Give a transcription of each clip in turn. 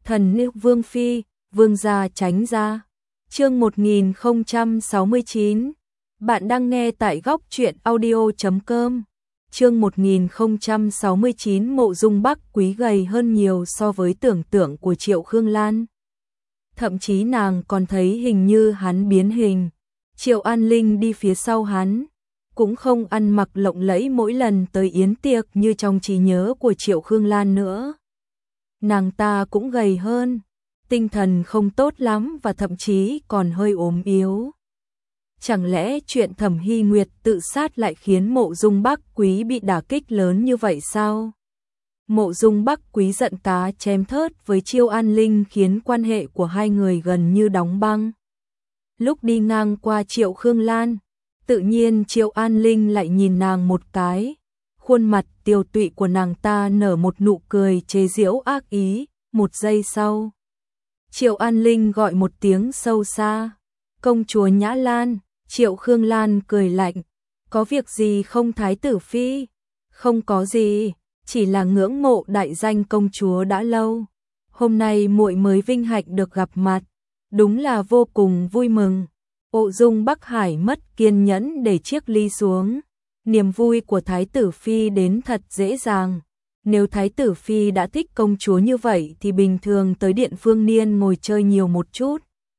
Thần nữ Vương Phi, Vương gia tránh ra. Chương 1069. Bạn đang nghe tại góc truyện audio.com. Chương 1069. Mộ Dung Bắc Quý gầy hơn nhiều so với tưởng tượng của Triệu Khương Lan. Thậm chí nàng còn thấy hình như hắn biến hình. Triệu An Linh đi phía sau hắn, cũng không ăn mặc lộng lẫy mỗi lần tới yến tiệc như trong trí nhớ của Triệu Khương Lan nữa. Nàng ta cũng gầy hơn, tinh thần không tốt lắm và thậm chí còn hơi ốm yếu. Chẳng lẽ chuyện Thẩm Hy Nguyệt tự sát lại khiến Mộ Dung Bắc Quý bị đả kích lớn như vậy sao? Mộ Dung Bắc Quý giận cá chém thớt với Triệu An Linh khiến quan hệ của hai người gần như đóng băng. Lúc đi ngang qua Triệu Khương Lan, tự nhiên Triệu An Linh lại nhìn nàng một cái. Khuôn mặt tiều tụy của nàng ta nở một nụ cười chế giễu ác ý. Một giây sau, Triệu An Linh gọi một tiếng sâu xa. Công chúa Nhã Lan. Triệu Khương Lan cười lạnh. Có việc gì không Thái tử Phi? Không có gì, chỉ là ngưỡng mộ đại danh công chúa đã lâu. Hôm nay muội mới vinh hạnh được gặp mặt, đúng là vô cùng vui mừng. Mộ Dung Bắc Hải mất kiên nhẫn để chiếc ly xuống. Niềm vui của Thái tử Phi đến thật dễ dàng. Nếu Thái tử Phi đã thích công chúa như vậy thì bình thường tới Điện Phương Niên ngồi chơi nhiều một chút.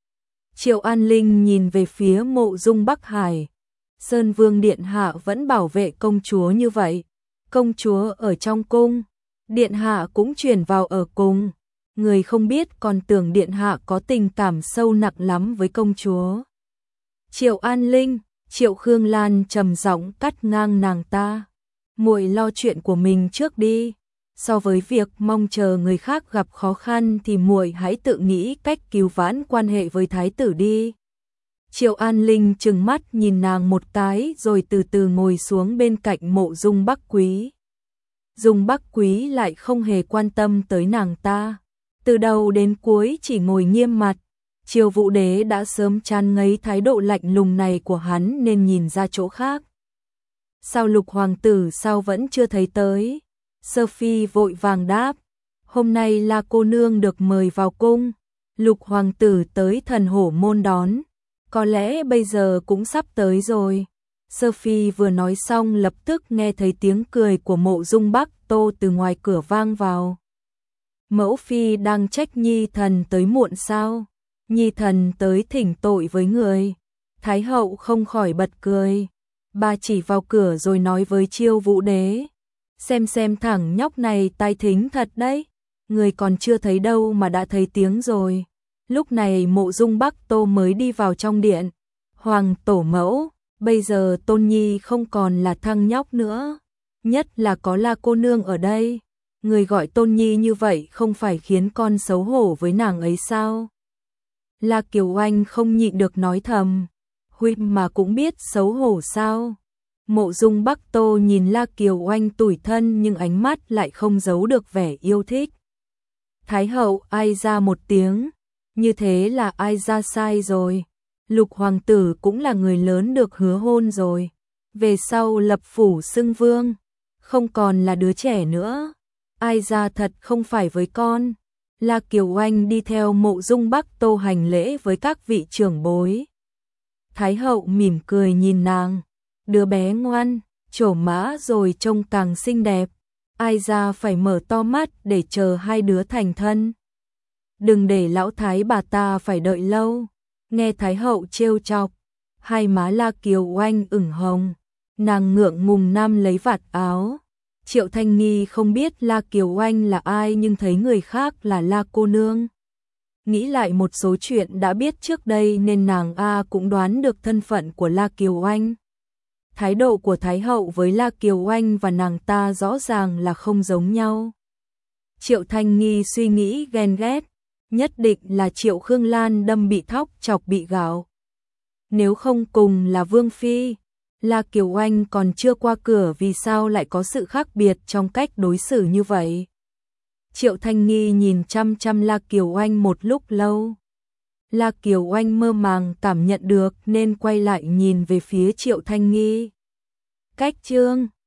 Triệu An Linh nhìn về phía Mộ Dung Bắc Hải. Sơn Vương Điện Hạ vẫn bảo vệ công chúa như vậy. Công chúa ở trong cung, Điện Hạ cũng chuyển vào ở cùng. Người không biết còn tưởng Điện Hạ có tình cảm sâu nặng lắm với công chúa. Triệu An Linh. Triệu Khương Lan trầm giọng cắt ngang nàng ta. Muội lo chuyện của mình trước đi. So với việc mong chờ người khác gặp khó khăn thì muội hãy tự nghĩ cách cứu vãn quan hệ với thái tử đi. Triệu An Linh trừng mắt nhìn nàng một cái rồi từ từ ngồi xuống bên cạnh Mộ Dung Bắc Quý. Dung Bắc Quý lại không hề quan tâm tới nàng ta. Từ đầu đến cuối chỉ ngồi nghiêm mặt. Triều Vũ Đế đã sớm chán ngấy thái độ lạnh lùng này của hắn nên nhìn ra chỗ khác. Sao Lục hoàng tử sao vẫn chưa thấy tới? Sophie vội vàng đáp. Hôm nay là cô nương được mời vào cung. Lục hoàng tử tới Thần Hổ môn đón. Có lẽ bây giờ cũng sắp tới rồi. Sophie vừa nói xong lập tức nghe thấy tiếng cười của Mộ Dung Bắc Tô từ ngoài cửa vang vào. Mẫu phi đang trách nhi thần tới muộn sao? Nhi thần tới thỉnh tội với người. Thái hậu không khỏi bật cười. Bà chỉ vào cửa rồi nói với Chiêu Vũ Đế. Xem thằng nhóc này tai thính thật đấy. Người còn chưa thấy đâu mà đã thấy tiếng rồi. Lúc này Mộ Dung Bắc Tô mới đi vào trong điện. Hoàng tổ mẫu, bây giờ Tôn Nhi không còn là thằng nhóc nữa. Nhất là có La cô nương ở đây. Người gọi Tôn Nhi như vậy không phải khiến con xấu hổ với nàng ấy sao? La Kiều Oanh không nhịn được nói thầm. Huy mà cũng biết xấu hổ sao? Mộ Dung Bắc Tô nhìn La Kiều Oanh tủi thân nhưng ánh mắt lại không giấu được vẻ yêu thích. Thái hậu ai ra một tiếng. Như thế là ai ra sai rồi. Lục hoàng tử cũng là người lớn được hứa hôn rồi. Về sau lập phủ xưng vương. Không còn là đứa trẻ nữa. Ai ra thật không phải với con. La Kiều Oanh đi theo Mộ Dung Bắc Tô hành lễ với các vị trưởng bối. Thái hậu mỉm cười nhìn nàng. Đứa bé ngoan, trổ mã rồi trông càng xinh đẹp. Ai ra phải mở to mắt để chờ hai đứa thành thân. Đừng để lão thái bà ta phải đợi lâu. Nghe Thái hậu trêu chọc, hai má La Kiều Oanh ửng hồng. Nàng ngượng ngùng nắm lấy vạt áo. Triệu Thanh Nghi không biết La Kiều Oanh là ai nhưng thấy người khác là La cô nương. Nghĩ lại một số chuyện đã biết trước đây nên nàng cũng đoán được thân phận của La Kiều Oanh. Thái độ của Thái hậu với La Kiều Oanh và nàng ta rõ ràng là không giống nhau. Triệu Thanh Nghi suy nghĩ ghen ghét, nhất định là Triệu Khương Lan đâm bị thóc chọc bị gạo. Nếu không cùng là Vương Phi, La Kiều Oanh còn chưa qua cửa vì sao lại có sự khác biệt trong cách đối xử như vậy. Triệu Thanh Nghi nhìn chăm chăm La Kiều Oanh một lúc lâu. La Kiều Oanh mơ màng cảm nhận được nên quay lại nhìn về phía Triệu Thanh Nghi. Cách chương